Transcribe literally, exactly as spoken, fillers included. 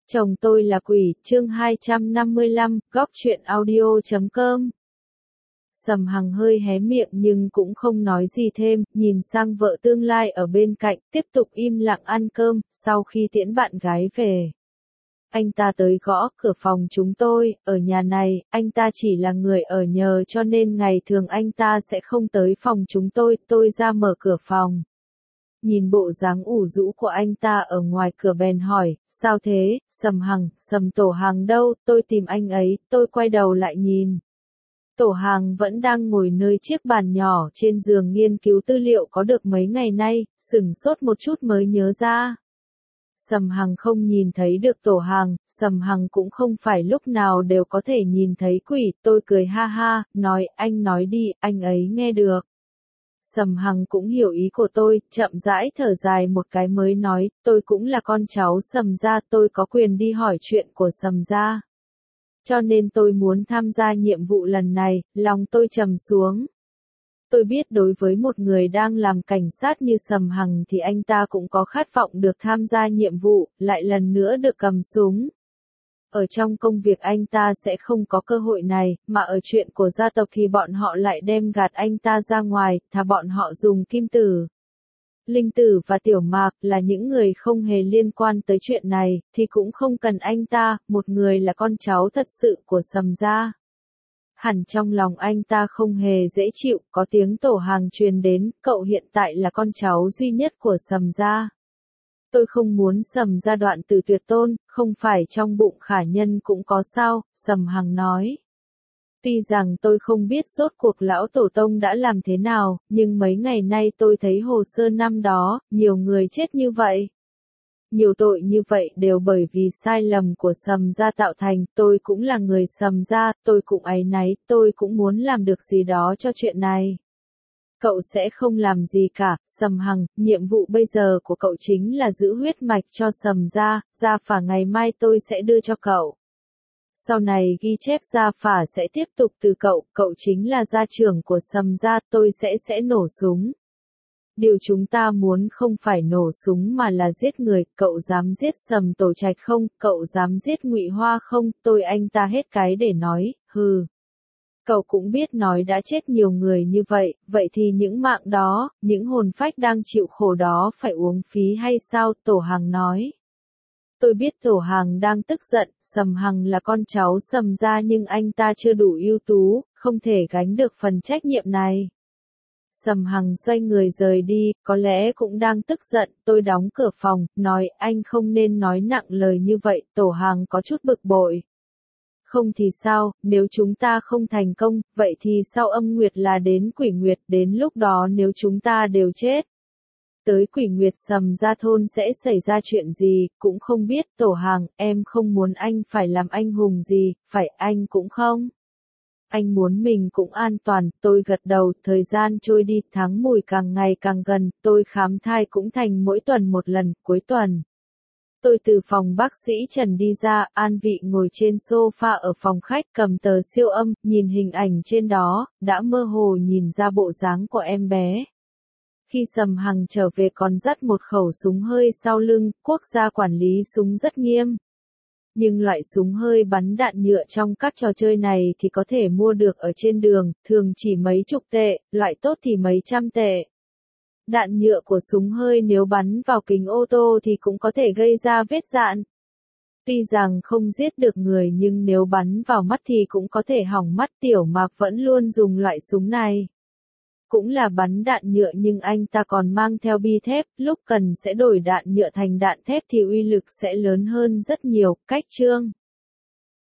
Chồng tôi là quỷ, chương hai trăm năm mươi lăm, góc truyện audio chấm com. Sầm Hằng hơi hé miệng nhưng cũng không nói gì thêm, nhìn sang vợ tương lai ở bên cạnh, tiếp tục im lặng ăn cơm, sau khi tiễn bạn gái về. Anh ta tới gõ cửa phòng chúng tôi, ở nhà này, anh ta chỉ là người ở nhờ cho nên ngày thường anh ta sẽ không tới phòng chúng tôi, tôi ra mở cửa phòng. Nhìn bộ dáng ủ rũ của anh ta ở ngoài cửa bèn hỏi, sao thế, Sầm Hằng, Sầm Tổ Hàng đâu, tôi tìm anh ấy, tôi quay đầu lại nhìn. Tổ Hàng vẫn đang ngồi nơi chiếc bàn nhỏ trên giường nghiên cứu tư liệu có được mấy ngày nay, sửng sốt một chút mới nhớ ra. Sầm Hằng không nhìn thấy được Tổ Hàng, Sầm Hằng cũng không phải lúc nào đều có thể nhìn thấy quỷ, tôi cười ha ha, nói, anh nói đi, anh ấy nghe được. Sầm Hằng cũng hiểu ý của tôi, chậm rãi thở dài một cái mới nói, tôi cũng là con cháu Sầm gia, tôi có quyền đi hỏi chuyện của Sầm gia. Cho nên tôi muốn tham gia nhiệm vụ lần này, lòng tôi trầm xuống. Tôi biết đối với một người đang làm cảnh sát như Sầm Hằng thì anh ta cũng có khát vọng được tham gia nhiệm vụ, lại lần nữa được cầm súng. Ở trong công việc anh ta sẽ không có cơ hội này, mà ở chuyện của gia tộc thì bọn họ lại đem gạt anh ta ra ngoài, thà bọn họ dùng Kim Tử. Linh Tử và Tiểu Mạc là những người không hề liên quan tới chuyện này, thì cũng không cần anh ta, một người là con cháu thật sự của Sầm gia. Hẳn trong lòng anh ta không hề dễ chịu, có tiếng Tổ Hàng truyền đến, cậu hiện tại là con cháu duy nhất của Sầm gia. Tôi không muốn Sầm gia đoạn tử tuyệt tôn, không phải trong bụng khả nhân cũng có sao, Sầm Hằng nói. Tuy rằng tôi không biết rốt cuộc lão tổ tông đã làm thế nào, nhưng mấy ngày nay tôi thấy hồ sơ năm đó, nhiều người chết như vậy. Nhiều tội như vậy đều bởi vì sai lầm của Sầm gia tạo thành, tôi cũng là người Sầm gia, tôi cũng áy náy, tôi cũng muốn làm được gì đó cho chuyện này. Cậu sẽ không làm gì cả, Sầm Hằng, nhiệm vụ bây giờ của cậu chính là giữ huyết mạch cho Sầm gia, gia phả ngày mai tôi sẽ đưa cho cậu. Sau này ghi chép gia phả sẽ tiếp tục từ cậu, cậu chính là gia trưởng của Sầm gia, tôi sẽ sẽ nổ súng. Điều chúng ta muốn không phải nổ súng mà là giết người, cậu dám giết Sầm Tổ Trạch không, cậu dám giết Ngụy Hoa không, tôi anh ta hết cái để nói, hừ. Cậu cũng biết nói đã chết nhiều người như vậy, vậy thì những mạng đó, những hồn phách đang chịu khổ đó phải uống phí hay sao, Tổ Hàng nói. Tôi biết Tổ Hàng đang tức giận, Sầm Hằng là con cháu Sầm gia nhưng anh ta chưa đủ ưu tú, không thể gánh được phần trách nhiệm này. Sầm Hằng xoay người rời đi, có lẽ cũng đang tức giận, tôi đóng cửa phòng, nói anh không nên nói nặng lời như vậy, Tổ Hàng có chút bực bội. Không thì sao, nếu chúng ta không thành công, vậy thì sau âm nguyệt là đến quỷ nguyệt, đến lúc đó nếu chúng ta đều chết. Tới quỷ nguyệt Sầm gia thôn sẽ xảy ra chuyện gì, cũng không biết, Tổ Hàng, em không muốn anh phải làm anh hùng gì, phải anh cũng không. Anh muốn mình cũng an toàn, tôi gật đầu, thời gian trôi đi, tháng mùi càng ngày càng gần, tôi khám thai cũng thành mỗi tuần một lần, cuối tuần. Tôi từ phòng bác sĩ Trần đi ra, an vị ngồi trên sofa ở phòng khách cầm tờ siêu âm, nhìn hình ảnh trên đó, đã mơ hồ nhìn ra bộ dáng của em bé. Khi Sầm Hằng trở về còn dắt một khẩu súng hơi sau lưng, quốc gia quản lý súng rất nghiêm. Nhưng loại súng hơi bắn đạn nhựa trong các trò chơi này thì có thể mua được ở trên đường, thường chỉ mấy chục tệ, loại tốt thì mấy trăm tệ. Đạn nhựa của súng hơi nếu bắn vào kính ô tô thì cũng có thể gây ra vết dạn. Tuy rằng không giết được người nhưng nếu bắn vào mắt thì cũng có thể hỏng mắt, Tiểu Mạc vẫn luôn dùng loại súng này. Cũng là bắn đạn nhựa nhưng anh ta còn mang theo bi thép, lúc cần sẽ đổi đạn nhựa thành đạn thép thì uy lực sẽ lớn hơn rất nhiều, cách chương.